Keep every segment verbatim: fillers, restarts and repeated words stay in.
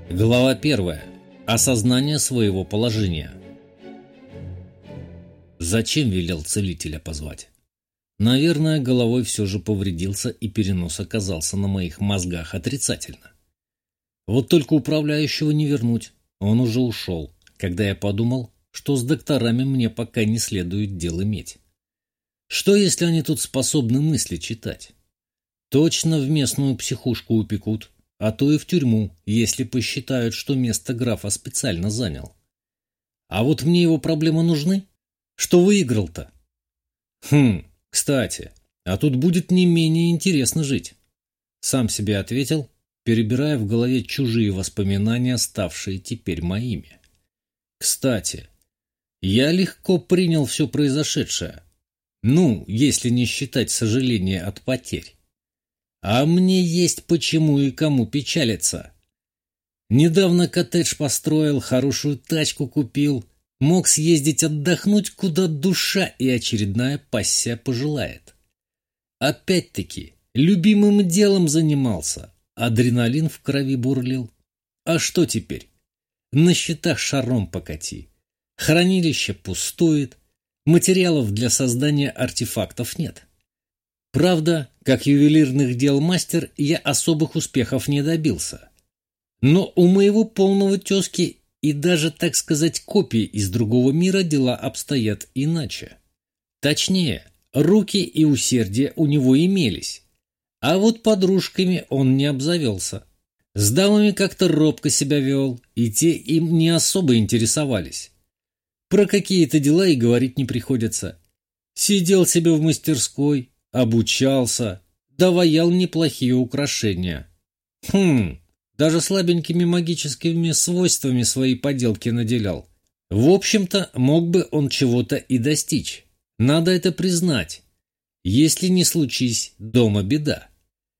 Глава первая. Осознание своего положения. Зачем велел целителя позвать? Наверное, головой все же повредился, и перенос оказался на моих мозгах отрицательно. Вот только управляющего не вернуть, он уже ушел, когда я подумал, что с докторами мне пока не следует дел иметь. Что, если они тут способны мысли читать? Точно в местную психушку упекут, а то и в тюрьму, если посчитают, что место графа специально занял. А вот мне его проблемы нужны? Что выиграл-то? Хм, кстати, а тут будет не менее интересно жить. Сам себе ответил, перебирая в голове чужие воспоминания, ставшие теперь моими. Кстати, я легко принял все произошедшее. Ну, если не считать сожаления от потерь. А мне есть почему и кому печалиться. Недавно коттедж построил, хорошую тачку купил, мог съездить отдохнуть, куда душа и очередная пассия пожелает. Опять-таки, любимым делом занимался, адреналин в крови бурлил. А что теперь? На счетах шаром покати. Хранилище пустует, материалов для создания артефактов нет. Правда, как ювелирных дел мастер, я особых успехов не добился. Но у моего полного тезки и даже, так сказать, копии из другого мира дела обстоят иначе. Точнее, руки и усердие у него имелись, а вот подружками он не обзавелся. С дамами как-то робко себя вел, и те им не особо интересовались. Про какие-то дела и говорить не приходится. Сидел себе в мастерской, обучался, доваял неплохие украшения. Хм, даже слабенькими магическими свойствами свои поделки наделял. В общем-то, мог бы он чего-то и достичь. Надо это признать. Если не случись, дома беда.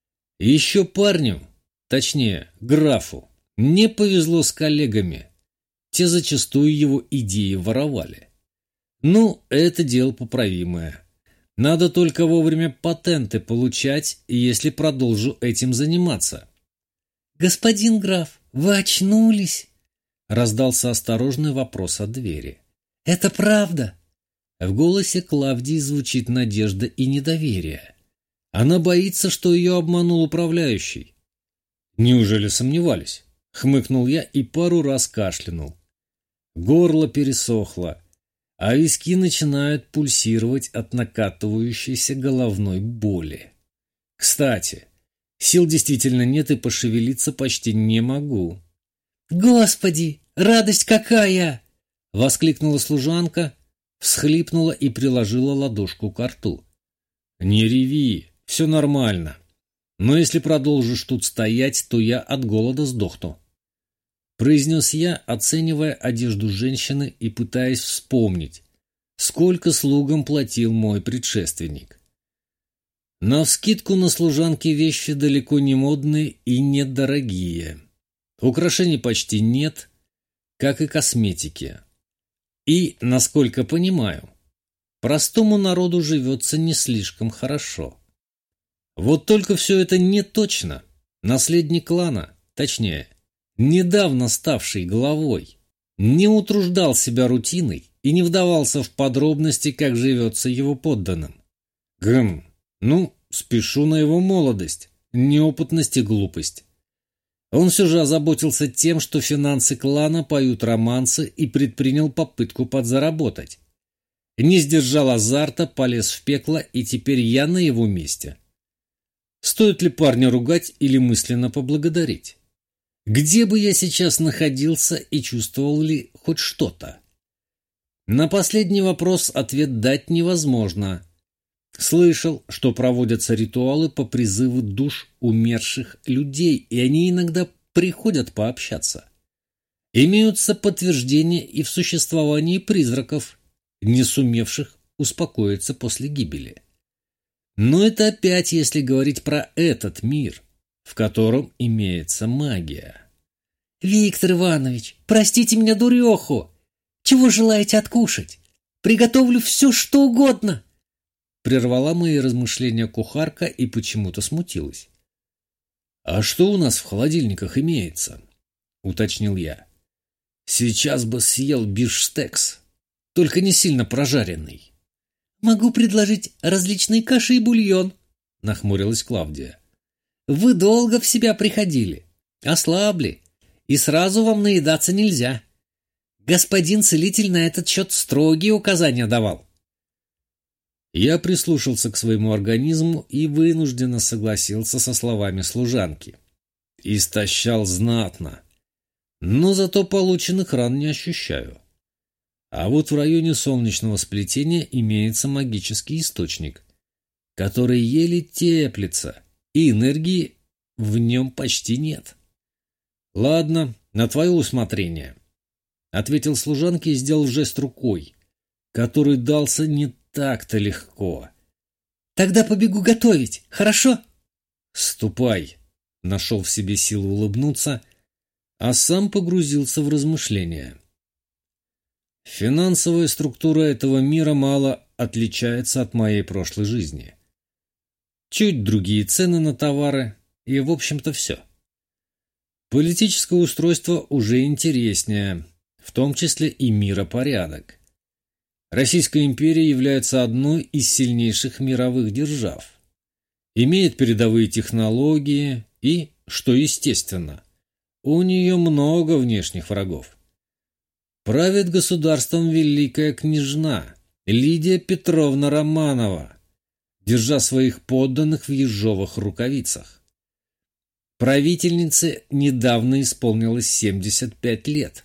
Еще парню, точнее, графу, не повезло с коллегами. Те зачастую его идеи воровали. Ну, это дело поправимое. Надо только вовремя патенты получать, если продолжу этим заниматься. «Господин граф, вы очнулись?» — раздался осторожный вопрос от двери. «Это правда?» В голосе Клавдии звучит надежда и недоверие. Она боится, что ее обманул управляющий. «Неужели сомневались?» — хмыкнул я и пару раз кашлянул. Горло пересохло, а виски начинают пульсировать от накатывающейся головной боли. Кстати, сил действительно нет и пошевелиться почти не могу. «Господи, радость какая!» — воскликнула служанка, всхлипнула и приложила ладошку к рту. «Не реви, все нормально. Но если продолжишь тут стоять, то я от голода сдохну», — произнес я, оценивая одежду женщины и пытаясь вспомнить, сколько слугам платил мой предшественник. Навскидку на служанке вещи далеко не модные и недорогие. Украшений почти нет, как и косметики. И, насколько понимаю, простому народу живется не слишком хорошо. Вот только все это не точно. Наследник клана, точнее, недавно ставший главой, не утруждал себя рутиной и не вдавался в подробности, как живется его подданным. Гм, ну, спешу на его молодость, неопытность и глупость. Он все же озаботился тем, что финансы клана поют романсы, и предпринял попытку подзаработать. Не сдержал азарта, полез в пекло, и теперь я на его месте. Стоит ли парня ругать или мысленно поблагодарить? Где бы я сейчас находился и чувствовал ли хоть что-то? На последний вопрос ответ дать невозможно. Слышал, что проводятся ритуалы по призыву душ умерших людей, и они иногда приходят пообщаться. Имеются подтверждения и в существовании призраков, не сумевших успокоиться после гибели. Но это опять если говорить про этот мир, в котором имеется магия. «Виктор Иванович, простите меня, дуреху! Чего желаете откушать? Приготовлю все, что угодно!» Прервала мои размышления кухарка и почему-то смутилась. «А что у нас в холодильниках имеется?» уточнил я. Сейчас бы съел бифштекс, только не сильно прожаренный. Могу предложить различные каши и бульон, нахмурилась Клавдия. Вы долго в себя приходили, ослабли, и сразу вам наедаться нельзя. Господин целитель на этот счет строгие указания давал. Я прислушался к своему организму и вынужденно согласился со словами служанки. Истощал знатно, но зато полученных ран не ощущаю. А вот в районе солнечного сплетения имеется магический источник, который еле теплится, и энергии в нем почти нет. «Ладно, на твое усмотрение», — ответил служанке и сделал жест рукой, который дался не так-то легко. «Тогда побегу готовить, хорошо?» «Ступай», — нашел в себе силу улыбнуться, а сам погрузился в размышления. Финансовая структура этого мира мало отличается от моей прошлой жизни. Чуть другие цены на товары, и, в общем-то, все. Политическое устройство уже интереснее, в том числе и миропорядок. Российская империя является одной из сильнейших мировых держав. Имеет передовые технологии и, что естественно, у нее много внешних врагов. Правит государством великая княжна Лидия Петровна Романова, держа своих подданных в ежовых рукавицах. Правительнице недавно исполнилось семьдесят пять лет.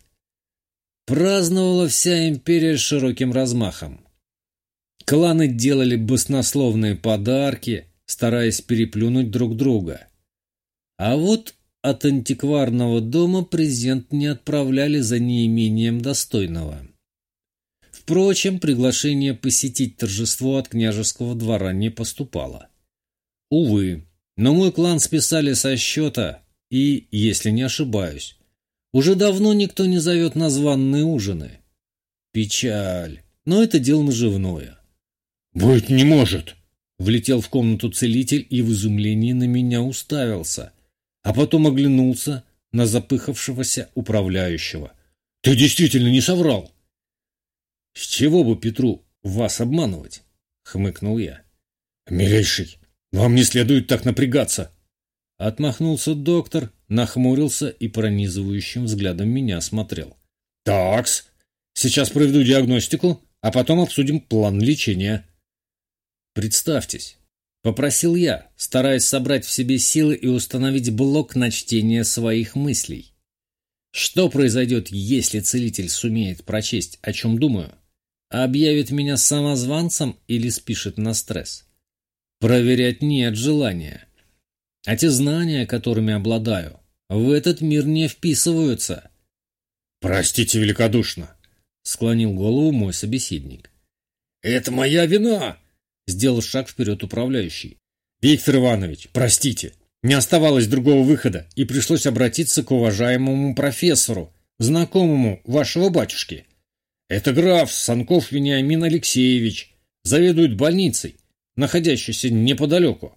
Праздновала вся империя с широким размахом. Кланы делали баснословные подарки, стараясь переплюнуть друг друга. А вот от антикварного дома презент не отправляли за неимением достойного. Впрочем, приглашение посетить торжество от княжеского двора не поступало. Увы, но мой клан списали со счета, и, если не ошибаюсь, уже давно никто не зовет на званые ужины. Печаль, но это дело наживное. «Быть не может!» Влетел в комнату целитель и в изумлении на меня уставился, а потом оглянулся на запыхавшегося управляющего. «Ты действительно не соврал?» «С чего бы Петру вас обманывать?» — хмыкнул я. «Милейший, вам не следует так напрягаться!» Отмахнулся доктор, нахмурился и пронизывающим взглядом меня осмотрел. «Такс, сейчас проведу диагностику, а потом обсудим план лечения». «Представьтесь», — попросил я, стараясь собрать в себе силы и установить блок на чтение своих мыслей. Что произойдет, если целитель сумеет прочесть, о чем думаю? Объявит меня самозванцем или спишет на стресс? Проверять нет желания. А те знания, которыми обладаю, в этот мир не вписываются. «Простите великодушно», — склонил голову мой собеседник. «Это моя вина», — сделал шаг вперед управляющий. «Виктор Иванович, простите, не оставалось другого выхода, и пришлось обратиться к уважаемому профессору, знакомому вашего батюшки. Это граф Санков Вениамин Алексеевич, заведует больницей, находящейся неподалеку».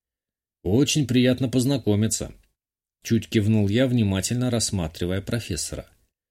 «Очень приятно познакомиться», — чуть кивнул я, внимательно рассматривая профессора.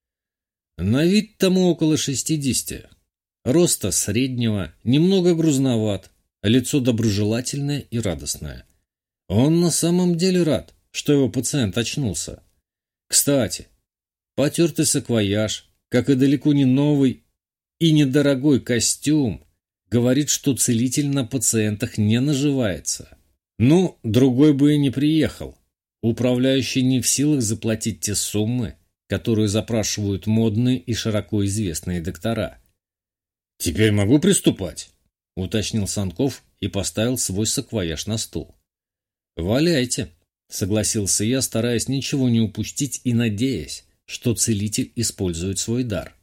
На вид тому около шестидесяти. Роста среднего, немного грузноват, лицо доброжелательное и радостное. Он на самом деле рад, что его пациент очнулся. Кстати, потертый саквояж, как и далеко не новый и недорогой костюм, говорит, что целитель на пациентах не наживается. Ну, другой бы и не приехал. Управляющий не в силах заплатить те суммы, которые запрашивают модные и широко известные доктора. «Теперь могу приступать?» — уточнил Санков и поставил свой саквояж на стул. «Валяйте», — согласился я, стараясь ничего не упустить и надеясь, что целитель использует свой дар.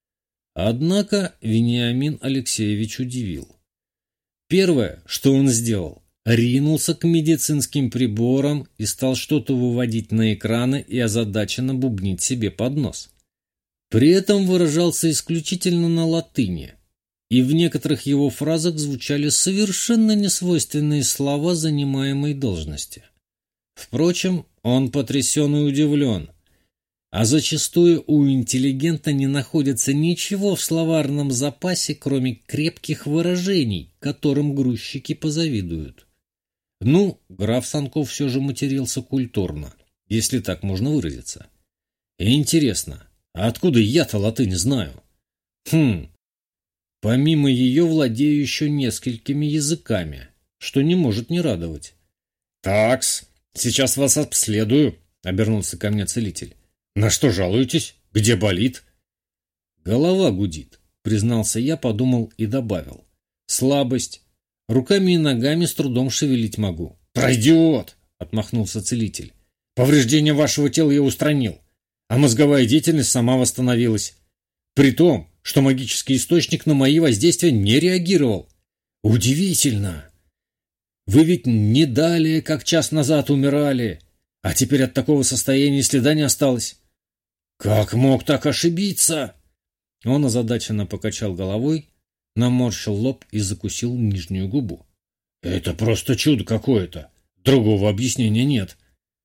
Однако Вениамин Алексеевич удивил. Первое, что он сделал, ринулся к медицинским приборам и стал что-то выводить на экраны и озадаченно бубнить себе под нос. При этом выражался исключительно на латыни, и в некоторых его фразах звучали совершенно несвойственные слова занимаемой должности. Впрочем, он потрясен и удивлен. А зачастую у интеллигента не находится ничего в словарном запасе, кроме крепких выражений, которым грузчики позавидуют. Ну, граф Санков все же матерился культурно, если так можно выразиться. И интересно, а откуда я-то латынь знаю? Хм, помимо ее владею еще несколькими языками, что не может не радовать. «Такс, сейчас вас обследую», — обернулся ко мне целитель. «На что жалуетесь? Где болит?» «Голова гудит», — признался я, подумал и добавил. «Слабость. Руками и ногами с трудом шевелить могу». «Пройдет», — отмахнулся целитель. «Повреждения вашего тела я устранил, а мозговая деятельность сама восстановилась. При том, что магический источник на мои воздействия не реагировал. Удивительно! Вы ведь не далее, как час назад умирали, а теперь от такого состояния следа не осталось. Как мог так ошибиться?» Он озадаченно покачал головой, наморщил лоб и закусил нижнюю губу. «Это просто чудо какое-то. Другого объяснения нет».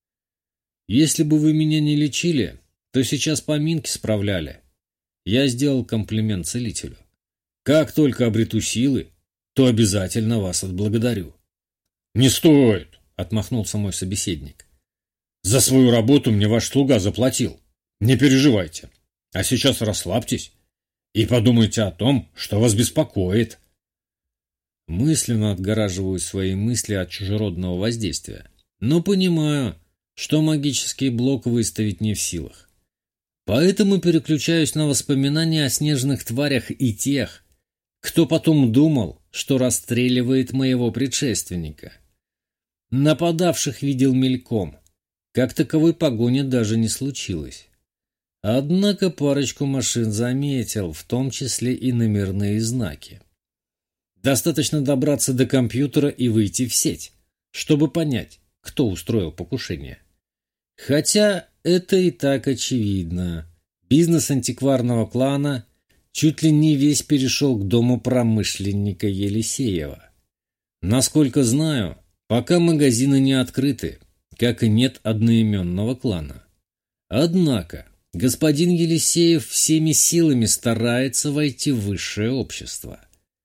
«Если бы вы меня не лечили, то сейчас поминки справляли». Я сделал комплимент целителю. «Как только обрету силы, то обязательно вас отблагодарю». «Не стоит», — отмахнулся мой собеседник. «За свою работу мне ваш слуга заплатил. Не переживайте. А сейчас расслабьтесь и подумайте о том, что вас беспокоит». Мысленно отгораживаю свои мысли от чужеродного воздействия, но понимаю, что магический блок выставить не в силах. Поэтому переключаюсь на воспоминания о снежных тварях и тех, кто потом думал, что расстреливает моего предшественника. Нападавших видел мельком, как таковой погони даже не случилось. Однако парочку машин заметил, в том числе и номерные знаки. Достаточно добраться до компьютера и выйти в сеть, чтобы понять, кто устроил покушение. Хотя это и так очевидно. Бизнес антикварного клана чуть ли не весь перешел к дому промышленника Елисеева. Насколько знаю, пока магазины не открыты, как и нет одноименного клана. Однако господин Елисеев всеми силами старается войти в высшее общество.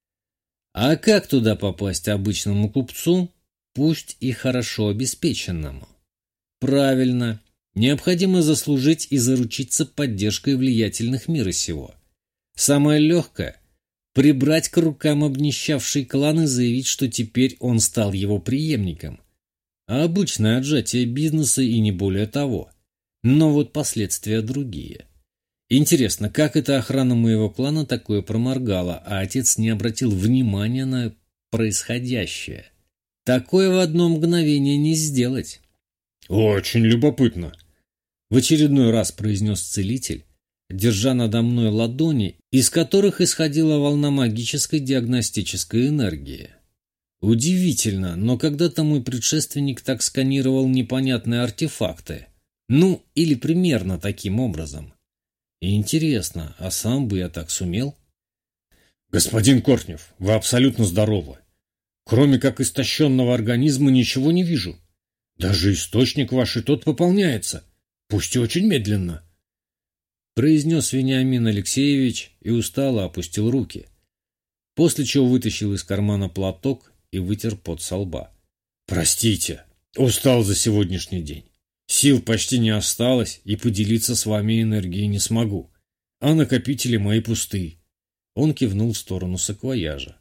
А как туда попасть обычному купцу, пусть и хорошо обеспеченному? Правильно, необходимо заслужить и заручиться поддержкой влиятельных мира сего. Самое легкое – прибрать к рукам обнищавший клан и заявить, что теперь он стал его преемником. А обычное отжатие бизнеса и не более того. Но вот последствия другие. Интересно, как эта охрана моего клана такое проморгала, а отец не обратил внимания на происходящее? Такое в одно мгновение не сделать. «Очень любопытно», — в очередной раз произнес целитель, держа надо мной ладони, из которых исходила волна магической диагностической энергии. Удивительно, но когда-то мой предшественник так сканировал непонятные артефакты. Ну, или примерно таким образом. Интересно, а сам бы я так сумел? «Господин Кортнев, вы абсолютно здоровы. Кроме как истощенного организма ничего не вижу. Даже источник ваш и тот пополняется, пусть и очень медленно», — произнес Вениамин Алексеевич и устало опустил руки, после чего вытащил из кармана платок и вытер пот со лба. «Простите, устал за сегодняшний день. Сил почти не осталось, и поделиться с вами энергией не смогу. А накопители мои пусты». Он кивнул в сторону саквояжа.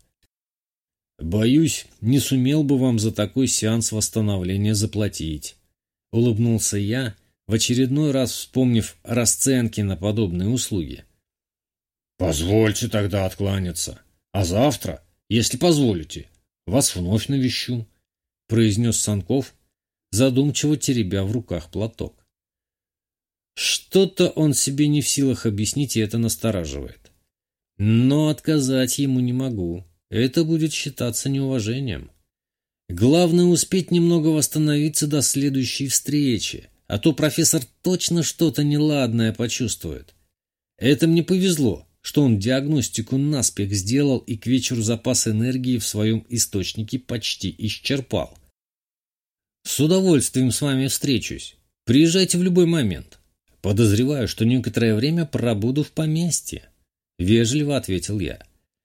«Боюсь, не сумел бы вам за такой сеанс восстановления заплатить», — улыбнулся я, в очередной раз вспомнив расценки на подобные услуги. «Позвольте тогда откланяться, а завтра, если позволите, вас вновь навещу», — произнес Санков, задумчиво теребя в руках платок. Что-то он себе не в силах объяснить, и это настораживает. Но отказать ему не могу. Это будет считаться неуважением. Главное успеть немного восстановиться до следующей встречи, а то профессор точно что-то неладное почувствует. Это мне повезло, что он диагностику наспех сделал и к вечеру запас энергии в своем источнике почти исчерпал. «С удовольствием с вами встречусь. Приезжайте в любой момент», Подозреваю, что некоторое время пробуду в поместье, вежливо ответил я.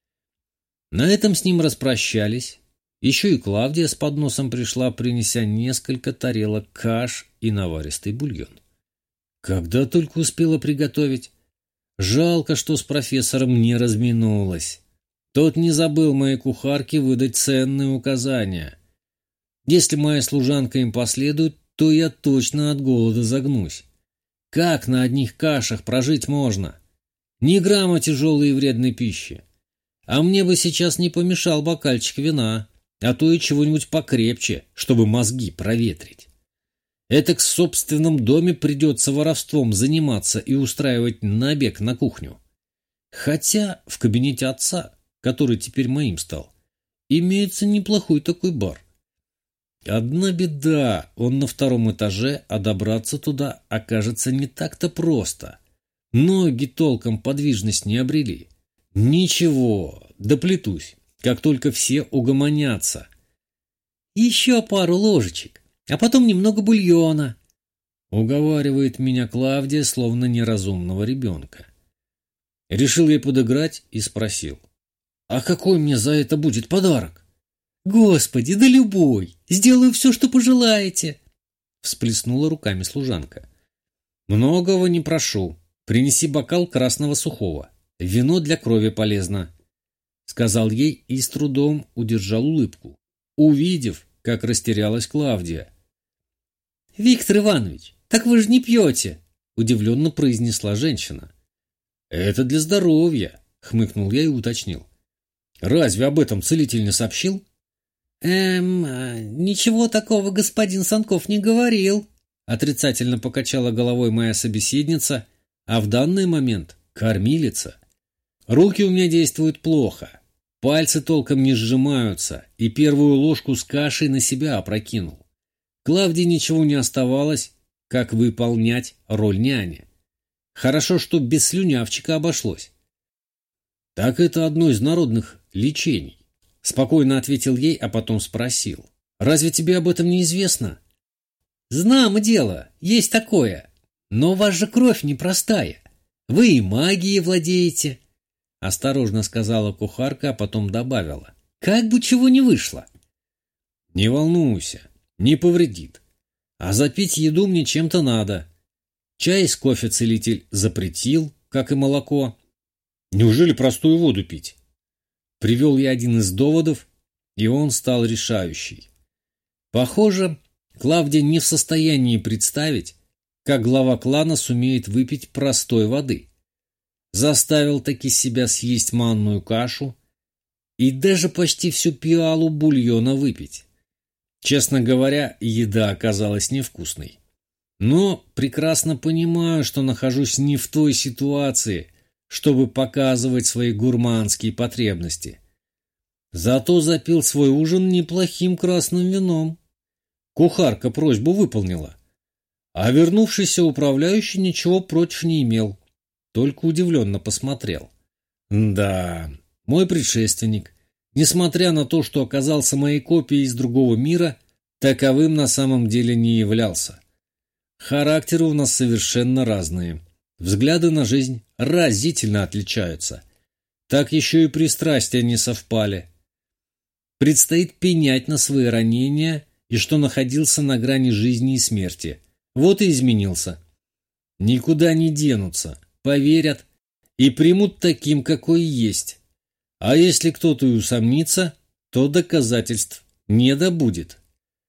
На этом с ним распрощались. Еще и Клавдия с подносом пришла, принеся несколько тарелок каш и наваристый бульон. Когда только успела приготовить. Жалко, что с профессором не разминулась. Тот не забыл моей кухарке выдать ценные указания. Если моя служанка им последует, то я точно от голода загнусь. Как на одних кашах прожить можно? Ни грамма тяжелой и вредной пищи. А мне бы сейчас не помешал бокальчик вина, а то и чего-нибудь покрепче, чтобы мозги проветрить. Этак в собственном доме придется воровством заниматься и устраивать набег на кухню. Хотя в кабинете отца, который теперь моим стал, имеется неплохой такой бар. Одна беда, он на втором этаже, а добраться туда окажется не так-то просто. Ноги толком подвижность не обрели. Ничего, доплетусь, как только все угомонятся. Еще пару ложечек, а потом немного бульона, уговаривает меня Клавдия, словно неразумного ребенка. Решил ей подыграть и спросил: а какой мне за это будет подарок? Господи, да любой! Сделаю все, что пожелаете!» Всплеснула руками служанка. «Многого не прошу. Принеси бокал красного сухого. Вино для крови полезно», — сказал ей и с трудом удержал улыбку, увидев, как растерялась Клавдия. «Виктор Иванович, так вы же не пьете!» — удивленно произнесла женщина. «Это для здоровья», — хмыкнул я и уточнил. «Разве об этом целитель не сообщил?» «Эм, ничего такого господин Санков не говорил», — отрицательно покачала головой моя собеседница, а в данный момент кормилица. Руки у меня действуют плохо, пальцы толком не сжимаются, и первую ложку с кашей на себя опрокинул. Клавдии ничего не оставалось, как выполнять роль няни. Хорошо, что без слюнявчика обошлось. «Так это одно из народных лечений», — спокойно ответил ей, а потом спросил. «Разве тебе об этом не известно?» «Знамо дело, есть такое. Но у вас же кровь непростая. Вы и магией владеете», — осторожно сказала кухарка, а потом добавила. «Как бы чего не вышло». «Не волнуйся, не повредит. А запить еду мне чем-то надо. Чай с кофе целитель запретил, как и молоко. Неужели простую воду пить?» Привел я один из доводов, и он стал решающий. Похоже, Клавдия не в состоянии представить, как глава клана сумеет выпить простой воды. Заставил таки себя съесть манную кашу и даже почти всю пиалу бульона выпить. Честно говоря, еда оказалась невкусной. Но прекрасно понимаю, что нахожусь не в той ситуации, чтобы показывать свои гурманские потребности. Зато запил свой ужин неплохим красным вином. Кухарка просьбу выполнила. А вернувшийся управляющий ничего против не имел, только удивленно посмотрел. Да, мой предшественник, несмотря на то, что оказался моей копией из другого мира, таковым на самом деле не являлся. Характеры у нас совершенно разные. Взгляды на жизнь разительно отличаются. Так еще и пристрастия не совпали. Предстоит пенять на свои ранения и что находился на грани жизни и смерти. Вот и изменился. Никуда не денутся, поверят и примут таким, какой есть. А если кто-то и усомнится, то доказательств не добудет.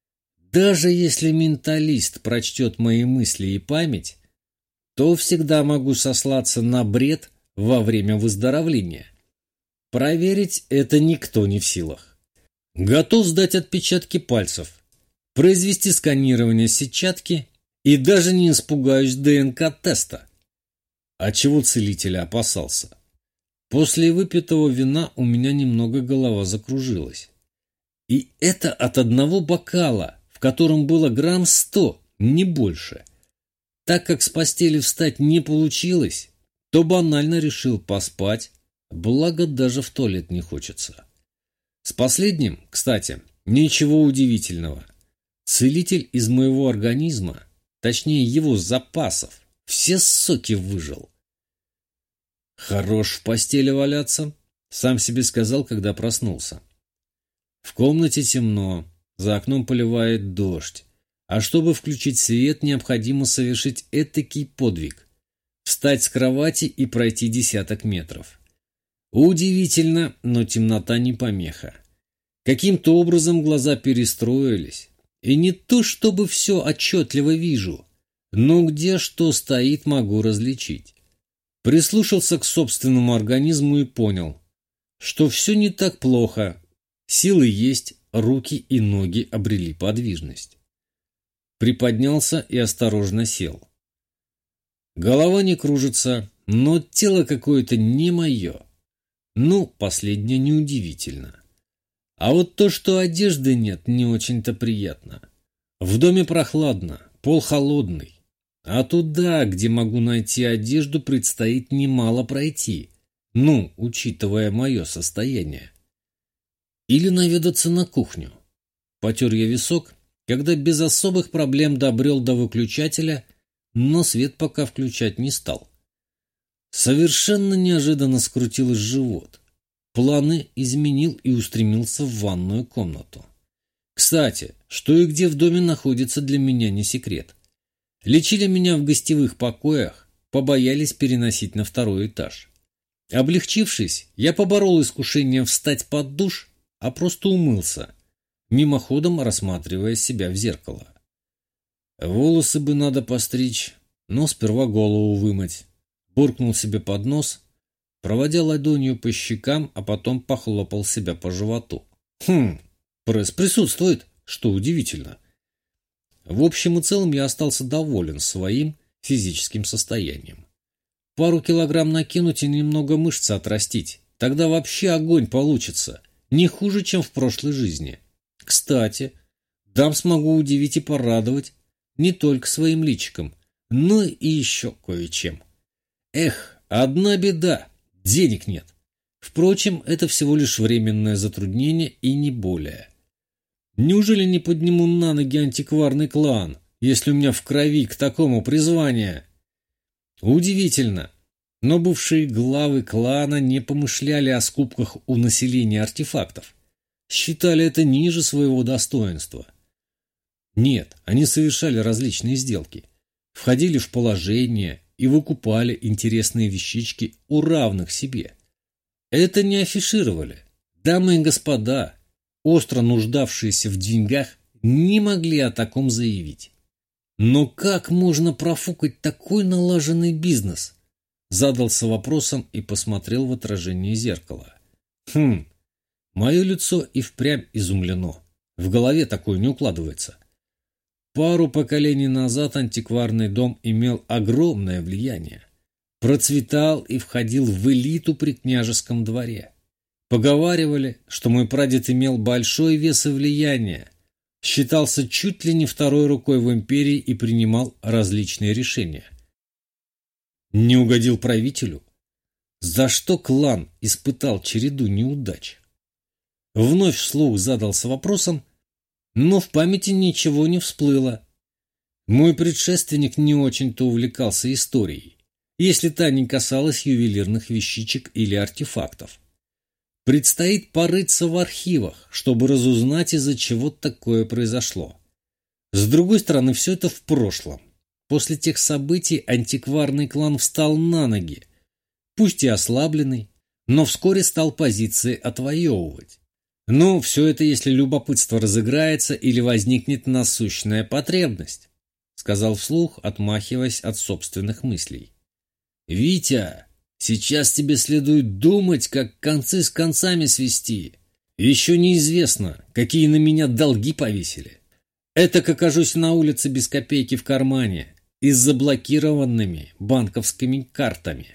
Даже если менталист прочтет мои мысли и память, то всегда могу сослаться на бред во время выздоровления. Проверить это никто не в силах. Готов сдать отпечатки пальцев, произвести сканирование сетчатки и даже не испугаюсь ДНК-теста. А чего целителя опасался? После выпитого вина у меня немного голова закружилась. И это от одного бокала, в котором было грамм сто, не больше. Так как с постели встать не получилось, то банально решил поспать, благо даже в туалет не хочется. С последним, кстати, ничего удивительного. Целитель из моего организма, точнее его запасов, Все соки выжил. Хорош в постели валяться, сам себе сказал, когда проснулся. В комнате темно, за окном поливает дождь. А чтобы включить свет, необходимо совершить этакий подвиг. Встать с кровати и пройти десяток метров. Удивительно, но темнота не помеха. Каким-то образом глаза перестроились. И не то, чтобы все отчетливо вижу, но где что стоит, могу различить. Прислушался к собственному организму и понял, что все не так плохо. Силы есть, руки и ноги обрели подвижность. Приподнялся и осторожно сел. Голова не кружится, но тело какое-то не мое. Ну, последнее неудивительно. А вот то, что одежды нет, не очень-то приятно. В доме прохладно, пол холодный. А туда, где могу найти одежду, предстоит немало пройти. Ну, учитывая мое состояние. Или наведаться на кухню. Потер я висок, когда без особых проблем добрел до выключателя, но свет пока включать не стал. Совершенно неожиданно скрутилось живот. Планы изменил и устремился в ванную комнату. Кстати, что и где в доме находится, для меня не секрет. Лечили меня в гостевых покоях, побоялись переносить на второй этаж. Облегчившись, я поборол искушение встать под душ, а просто умылся, мимоходом рассматривая себя в зеркало. Волосы бы надо постричь, но сперва голову вымыть. Буркнул себе под нос, проводя ладонью по щекам, а потом похлопал себя по животу. Хм, пресс присутствует, что удивительно. В общем и целом я остался доволен своим физическим состоянием. Пару килограмм накинуть и немного мышцы отрастить, тогда вообще огонь получится, не хуже, чем в прошлой жизни. Кстати, дам смогу удивить и порадовать не только своим личиком, но и еще кое-чем. Эх, одна беда, денег нет. Впрочем, это всего лишь временное затруднение и не более. Неужели не подниму на ноги антикварный клан, если у меня в крови к такому призвание? Удивительно, но бывшие главы клана не помышляли о скупках у населения артефактов. Считали это ниже своего достоинства. Нет, они совершали различные сделки, входили в положение и выкупали интересные вещички у равных себе. Это не афишировали. Дамы и господа, остро нуждавшиеся в деньгах, не могли о таком заявить. Но как можно профукать такой налаженный бизнес? Задался вопросом и посмотрел в отражение зеркала. Хм, мое лицо и впрямь изумлено. В голове такое не укладывается. Пару поколений назад антикварный дом имел огромное влияние. Процветал и входил в элиту при княжеском дворе. Поговаривали, что мой прадед имел большой вес и влияние, считался чуть ли не второй рукой в империи и принимал различные решения. Не угодил правителю? За что клан испытал череду неудач? Вновь вслух задался вопросом, но в памяти ничего не всплыло. Мой предшественник не очень-то увлекался историей, если та не касалась ювелирных вещичек или артефактов. Предстоит порыться в архивах, чтобы разузнать, из-за чего такое произошло. С другой стороны, все это в прошлом. После тех событий антикварный клан встал на ноги, пусть и ослабленный, но вскоре стал позиции отвоевывать. Но все это, если любопытство разыграется или возникнет насущная потребность, сказал вслух, отмахиваясь от собственных мыслей. «Витя, сейчас тебе следует думать, как концы с концами свести. Еще неизвестно, какие на меня долги повесили. Этак окажусь на улице без копейки в кармане и с заблокированными банковскими картами».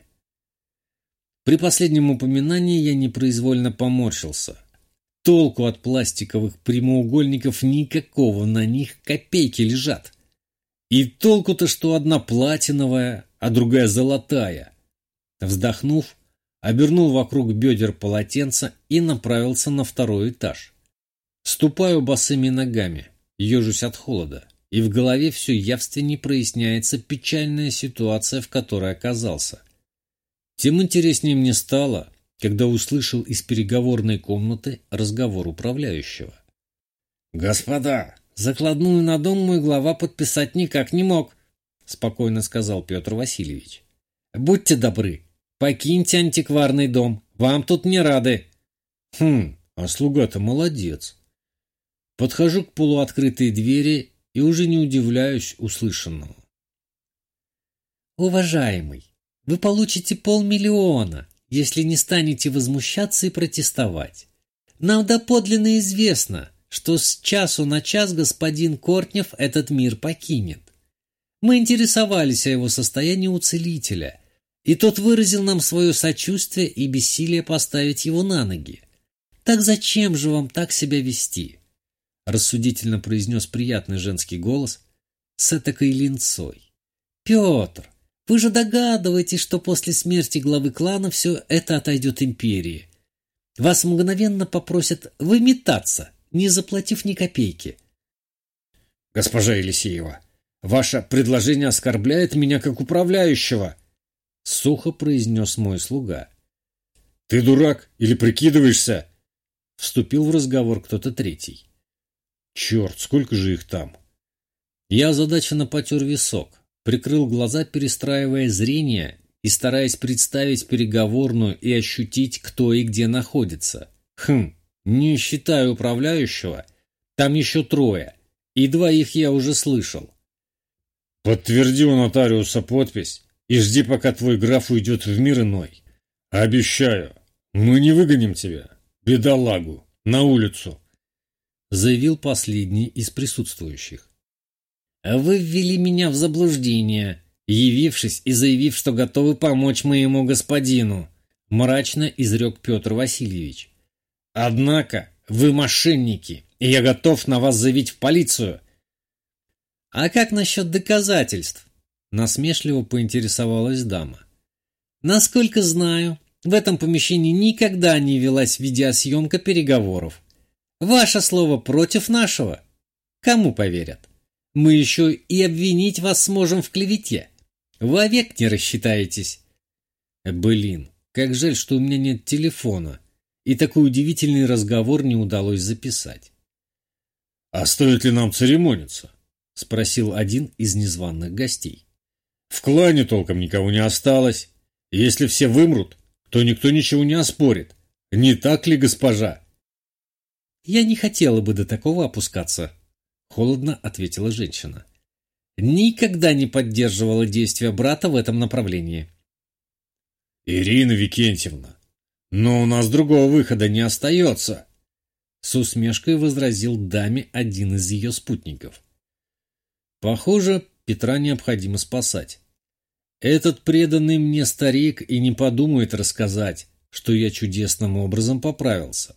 При последнем упоминании я непроизвольно поморщился. Толку от пластиковых прямоугольников никакого, на них копейки лежат. И толку-то, что одна платиновая, а другая золотая. Вздохнув, обернул вокруг бедер полотенца и направился на второй этаж. Ступаю босыми ногами, ежусь от холода, и в голове все явственнее проясняется печальная ситуация, в которой оказался. Тем интереснее мне стало, когда услышал из переговорной комнаты разговор управляющего. «Господа, закладную на дом мой глава подписать никак не мог», — спокойно сказал Петр Васильевич. «Будьте добры, покиньте антикварный дом, вам тут не рады». «Хм, а слуга-то молодец». Подхожу к полуоткрытой двери и уже не удивляюсь услышанному. «Уважаемый, вы получите полмиллиона, если не станете возмущаться и протестовать. Нам доподлинно известно, что с часу на час господин Кортнев этот мир покинет. Мы интересовались о его состоянии у целителя, и тот выразил нам свое сочувствие и бессилие поставить его на ноги. Так зачем же вам так себя вести?» Рассудительно произнес приятный женский голос с этакой линцой. «Петр, вы же догадываетесь, что после смерти главы клана все это отойдет империи. Вас мгновенно попросят выметаться, не заплатив ни копейки». «Госпожа Елисеева, ваше предложение оскорбляет меня как управляющего», — сухо произнес мой слуга. «Ты дурак или прикидываешься?» — вступил в разговор кто-то третий. «Черт, сколько же их там?» Я озадаченно потер висок, прикрыл глаза, перестраивая зрение и стараясь представить переговорную и ощутить, кто и где находится. Хм, не считая управляющего, там еще трое, и двоих я уже слышал. «Подтверди у нотариуса подпись и жди, пока твой граф уйдет в мир иной. Обещаю, мы не выгоним тебя, бедолагу, на улицу», — заявил последний из присутствующих. «Вы ввели меня в заблуждение, явившись и заявив, что готовы помочь моему господину», — мрачно изрек Петр Васильевич. «Однако вы мошенники, и я готов на вас заявить в полицию». «А как насчет доказательств?» — насмешливо поинтересовалась дама. «Насколько знаю, в этом помещении никогда не велась видеосъемка переговоров. Ваше слово против нашего. Кому поверят? Мы еще и обвинить вас сможем в клевете. Вовек не рассчитаетесь». Блин, как жаль, что у меня нет телефона, и такой удивительный разговор не удалось записать. «А стоит ли нам церемониться?» — спросил один из незваных гостей. «В клане толком никого не осталось. Если все вымрут, то никто ничего не оспорит. Не так ли, госпожа?» «Я не хотела бы до такого опускаться», — холодно ответила женщина. «Никогда не поддерживала действия брата в этом направлении». «Ирина Викентьевна, но у нас другого выхода не остается», — с усмешкой возразил даме один из ее спутников. «Похоже, Петра необходимо спасать. Этот преданный мне старик и не подумает рассказать, что я чудесным образом поправился».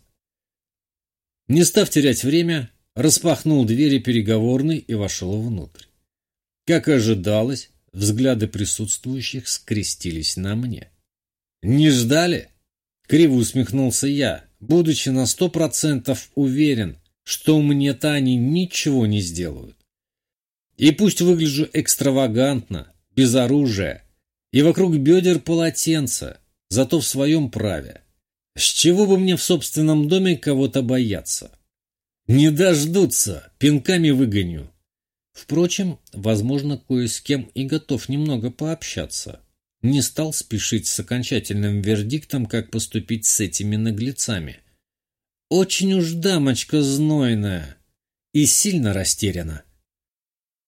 Не став терять время, распахнул двери переговорной и вошел внутрь. Как и ожидалось, взгляды присутствующих скрестились на мне. «Не ждали?» — криво усмехнулся я, будучи на сто процентов уверен, что мне-то они ничего не сделают. И пусть выгляжу экстравагантно, без оружия, и вокруг бедер полотенца, зато в своем праве. С чего бы мне в собственном доме кого-то бояться? Не дождутся, пинками выгоню. Впрочем, возможно, кое с кем и готов немного пообщаться. Не стал спешить с окончательным вердиктом, как поступить с этими наглецами. Очень уж дамочка знойная и сильно растеряна.